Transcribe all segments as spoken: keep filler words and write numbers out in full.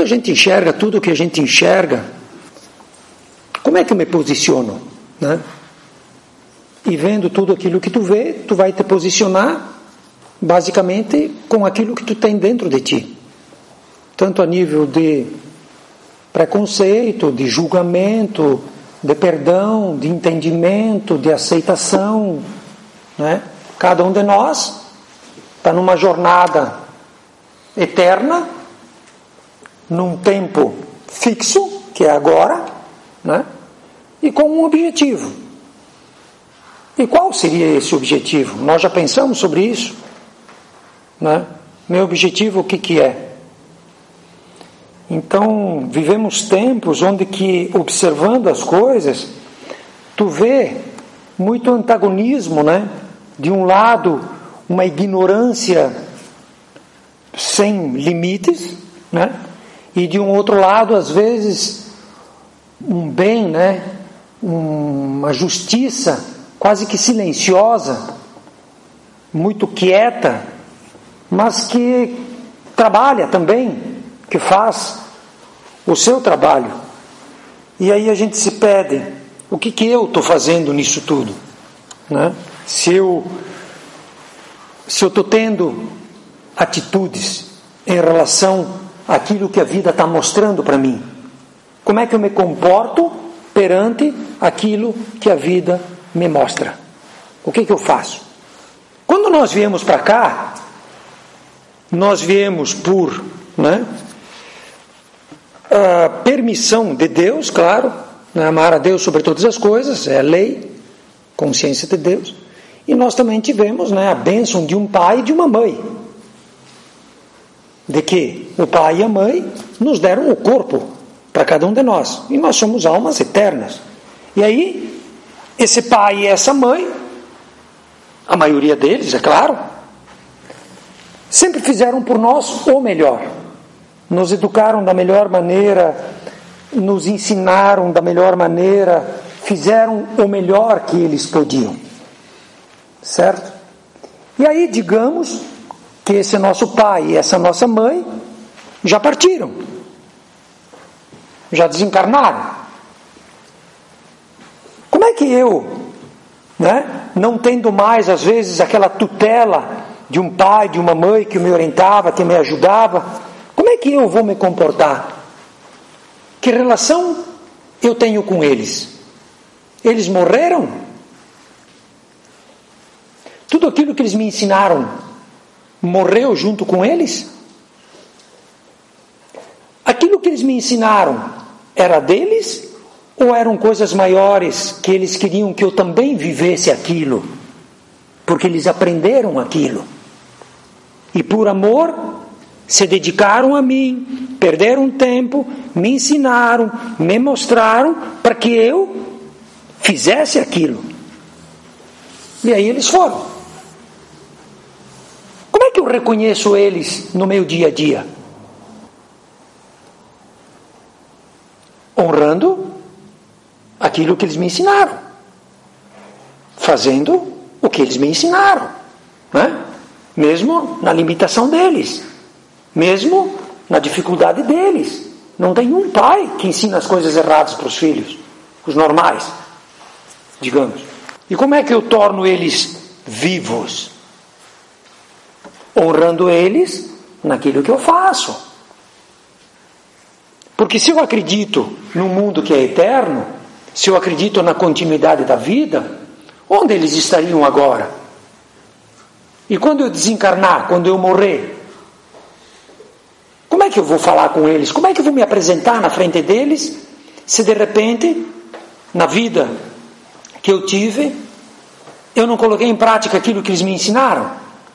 a gente enxerga tudo o que a gente enxerga, como é que eu me posiciono, né? E vendo tudo aquilo que tu vê, tu vai te posicionar basicamente com aquilo que tu tem dentro de ti, tanto a nível de preconceito, de julgamento, de perdão, de entendimento, de aceitação, né? Cada um de nós está numa jornada eterna, num tempo fixo, que é agora, né? E com um objetivo. E qual seria esse objetivo? Nós já pensamos sobre isso, né? Meu objetivo, o que que é? Então, vivemos tempos onde que, observando as coisas, tu vê muito antagonismo, né? De um lado, uma ignorância sem limites, né? E de um outro lado, às vezes, um bem, né? Uma justiça quase que silenciosa, muito quieta, mas que trabalha também, que faz o seu trabalho. E aí a gente se pede, o que que eu estou fazendo nisso tudo, né? Se eu se eu estou tendo atitudes em relação àquilo que a vida está mostrando para mim, como é que eu me comporto perante aquilo que a vida me mostra? O que que eu faço? Quando nós viemos para cá, nós viemos por, né, a permissão de Deus, claro, né, amar a Deus sobre todas as coisas, é a lei, consciência de Deus, e nós também tivemos, né, a bênção de um pai e de uma mãe, de que o pai e a mãe nos deram o corpo para cada um de nós, e nós somos almas eternas. E aí, esse pai e essa mãe, a maioria deles, é claro, sempre fizeram por nós o melhor, nos educaram da melhor maneira, nos ensinaram da melhor maneira, fizeram o melhor que eles podiam, certo? E aí, digamos que esse nosso pai e essa nossa mãe já partiram, já desencarnaram. Como é que eu, né, não tendo mais às vezes aquela tutela de um pai, de uma mãe que me orientava, que me ajudava, como é que eu vou me comportar? Que relação eu tenho com eles? Eles morreram? Tudo aquilo que eles me ensinaram morreu junto com eles? Aquilo que eles me ensinaram era deles? Ou eram coisas maiores que eles queriam que eu também vivesse aquilo? Porque eles aprenderam aquilo. E por amor, se dedicaram a mim, perderam tempo, me ensinaram, me mostraram para que eu fizesse aquilo. E aí eles foram. Como é que eu reconheço eles no meu dia a dia? Honrando aquilo que eles me ensinaram, fazendo o que eles me ensinaram, né? Mesmo na limitação deles, mesmo na dificuldade deles. Não tem um pai que ensina as coisas erradas para os filhos, os normais, digamos. E como é que eu torno eles vivos? Honrando eles naquilo que eu faço. Porque se eu acredito num mundo que é eterno, se eu acredito na continuidade da vida, onde eles estariam agora? E quando eu desencarnar, quando eu morrer, como é que eu vou falar com eles? Como é que eu vou me apresentar na frente deles, se de repente, na vida que eu tive, eu não coloquei em prática aquilo que eles me ensinaram?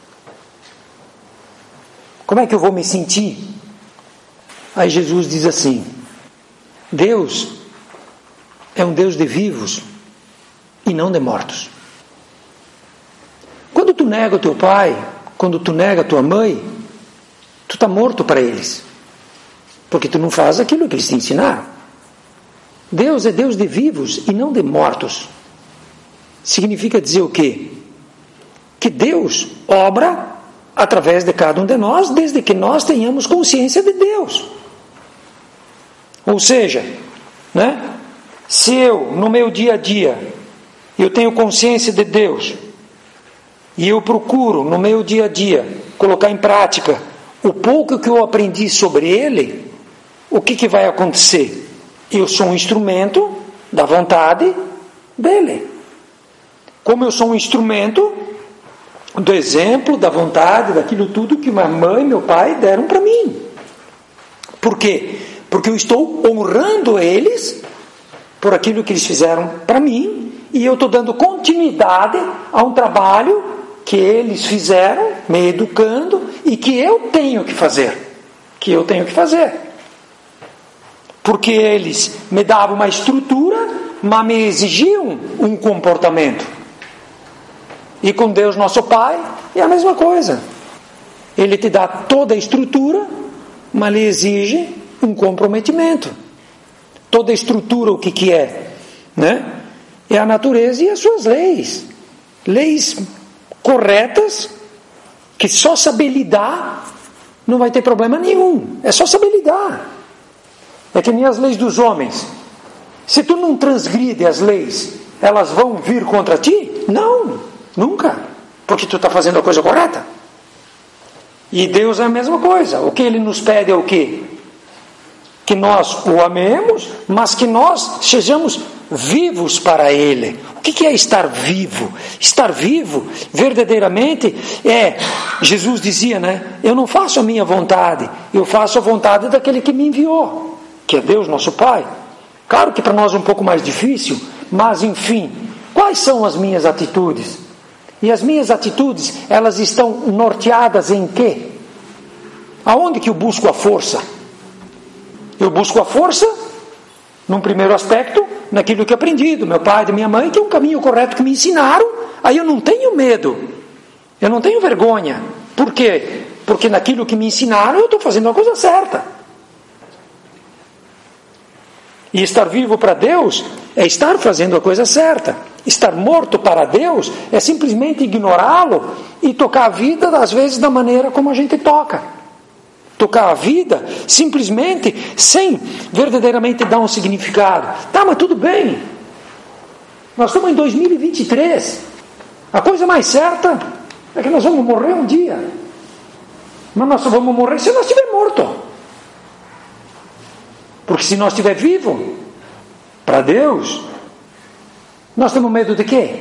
Como é que eu vou me sentir? Aí Jesus diz assim: Deus é um Deus de vivos e não de mortos. Quando tu nega o teu pai, quando tu nega a tua mãe, tu está morto para eles, porque tu não faz aquilo que eles te ensinaram. Deus é Deus de vivos e não de mortos. Significa dizer o quê? Que Deus obra através de cada um de nós, desde que nós tenhamos consciência de Deus. Ou seja, né? Se eu, no meu dia a dia, eu tenho consciência de Deus, e eu procuro, no meu dia a dia, colocar em prática o pouco que eu aprendi sobre Ele, o que, que vai acontecer? Eu sou um instrumento da vontade dEle. Como eu sou um instrumento do exemplo, da vontade, daquilo tudo que minha mãe e meu pai deram para mim. Por quê? Porque eu estou honrando eles por aquilo que eles fizeram para mim, e eu estou dando continuidade a um trabalho que eles fizeram, me educando, e que eu tenho que fazer. Que eu tenho que fazer. Porque eles me davam uma estrutura, mas me exigiam um comportamento. E com Deus, nosso Pai, é a mesma coisa. Ele te dá toda a estrutura, mas lhe exige um comprometimento. Toda a estrutura, o que, que é? Né? É a natureza e as suas leis. Leis corretas, que só saber lidar, não vai ter problema nenhum. É só saber lidar. É que nem as leis dos homens. Se tu não transgride as leis, elas vão vir contra ti? Não, nunca. Porque tu está fazendo a coisa correta. E Deus é a mesma coisa. O que Ele nos pede é o quê? Que nós o amemos, mas que nós sejamos vivos para Ele. O que é estar vivo? Estar vivo, verdadeiramente, é, Jesus dizia, né? Eu não faço a minha vontade, eu faço a vontade daquele que me enviou, que é Deus, nosso Pai. Claro que para nós é um pouco mais difícil, mas enfim, quais são as minhas atitudes? E as minhas atitudes, elas estão norteadas em quê? Aonde que eu busco a força? Eu busco a força, num primeiro aspecto, naquilo que aprendi do meu pai e da minha mãe, que é um caminho correto que me ensinaram. Aí eu não tenho medo, eu não tenho vergonha. Por quê? Porque naquilo que me ensinaram eu estou fazendo a coisa certa. E estar vivo para Deus é estar fazendo a coisa certa. Estar morto para Deus é simplesmente ignorá-lo e tocar a vida, às vezes, da maneira como a gente toca. Tocar a vida simplesmente sem verdadeiramente dar um significado. Tá, mas tudo bem. Nós estamos em dois mil e vinte e três. A coisa mais certa é que nós vamos morrer um dia. Mas nós só vamos morrer se nós estivermos mortos. Porque se nós estivermos vivos para Deus, nós temos medo de quê?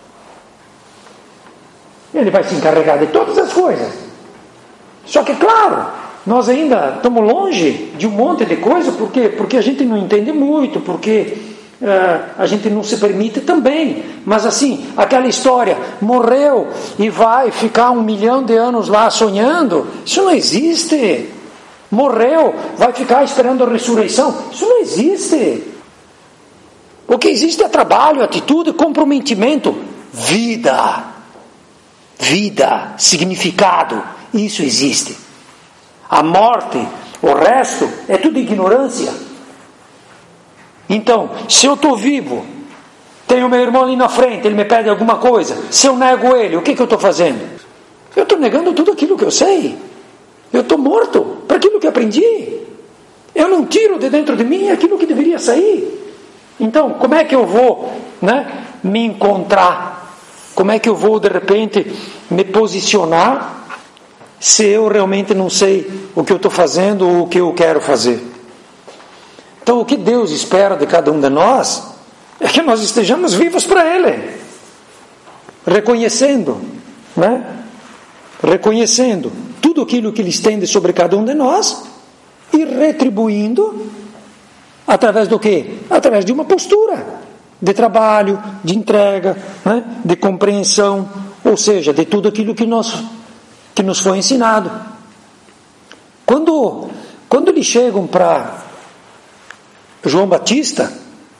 Ele vai se encarregar de todas as coisas. Só que, claro, nós ainda estamos longe de um monte de coisa, porque, porque a gente não entende muito, porque uh, a gente não se permite também. Mas assim, aquela história, morreu e vai ficar um milhão de anos lá sonhando, isso não existe. Morreu, vai ficar esperando a ressurreição, isso não existe. O que existe é trabalho, atitude, comprometimento, vida, vida, significado, isso existe. A morte, o resto, é tudo ignorância. Então, se eu estou vivo, tenho meu irmão ali na frente, ele me pede alguma coisa, se eu nego ele, o que, que eu estou fazendo? Eu estou negando tudo aquilo que eu sei. Eu estou morto para aquilo que aprendi. Eu não tiro de dentro de mim aquilo que deveria sair. Então, como é que eu vou, né, me encontrar? Como é que eu vou, de repente, me posicionar se eu realmente não sei o que eu estou fazendo ou o que eu quero fazer? Então, o que Deus espera de cada um de nós é que nós estejamos vivos para Ele, reconhecendo, né? Reconhecendo tudo aquilo que Ele estende sobre cada um de nós e retribuindo através do quê? Através de uma postura de trabalho, de entrega, né? De compreensão, ou seja, de tudo aquilo que nós que nos foi ensinado. Quando, quando eles chegam para João Batista,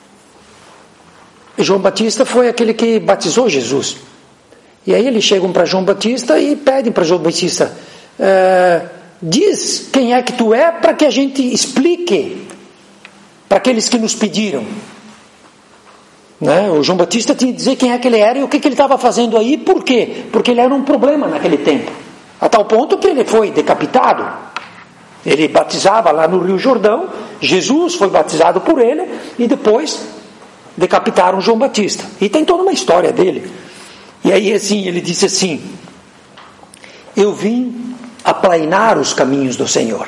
João Batista foi aquele que batizou Jesus. E aí eles chegam para João Batista e pedem para João Batista, é, diz quem é que tu é para que a gente explique para aqueles que nos pediram. Né? O João Batista tinha que dizer quem é que ele era e o que, que ele estava fazendo aí. Por quê? Porque ele era um problema naquele tempo. A tal ponto que ele foi decapitado. Ele batizava lá no Rio Jordão Jesus foi batizado por ele e depois decapitaram João Batista. E tem toda uma história dele. E aí assim, ele disse assim: eu vim aplainar os caminhos do Senhor.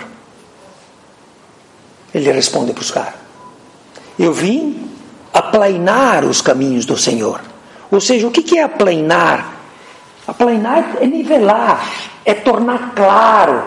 Ele responde para os caras: eu vim aplainar os caminhos do Senhor. Ou seja, o que é aplainar? Aplainar é nivelar, é tornar claro.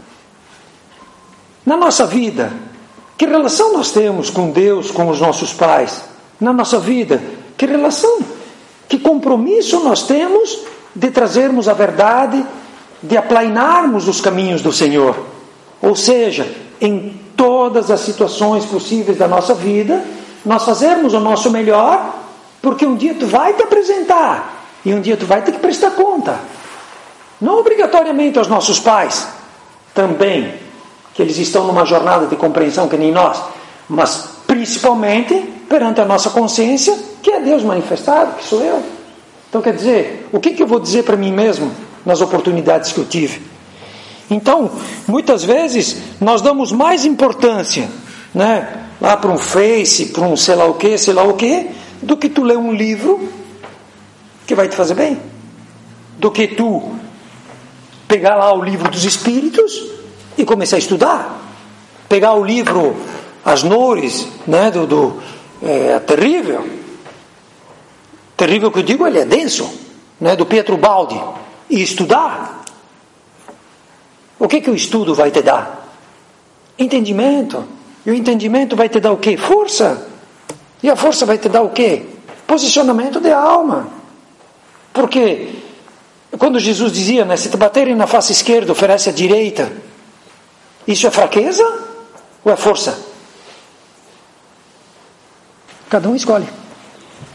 Na nossa vida, que relação nós temos com Deus, com os nossos pais? Na nossa vida, que relação, que compromisso nós temos de trazermos a verdade, de aplainarmos os caminhos do Senhor? Ou seja, em todas as situações possíveis da nossa vida, nós fazermos o nosso melhor, porque um dia tu vai te apresentar e um dia tu vai ter que prestar conta. Não obrigatoriamente aos nossos pais, também, que eles estão numa jornada de compreensão que nem nós, mas principalmente perante a nossa consciência, que é Deus manifestado, que sou eu. Então quer dizer, o que, que eu vou dizer para mim mesmo nas oportunidades que eu tive? Então, muitas vezes nós damos mais importância, né, lá para um Face, para um sei lá o que, sei lá o que, do que tu ler um livro que vai te fazer bem, do que tu pegar lá o livro dos Espíritos e começar a estudar, pegar o livro As Nores, né, do, do é, terrível, terrível que eu digo, ele é denso, né, do Pietro Baldi, e estudar. O que que o estudo vai te dar? Entendimento. E o entendimento vai te dar o quê? Força. E a força vai te dar o quê? Posicionamento de alma. Porque quando Jesus dizia, né, se te baterem na face esquerda, oferece a direita, isso é fraqueza ou é força? Cada um escolhe.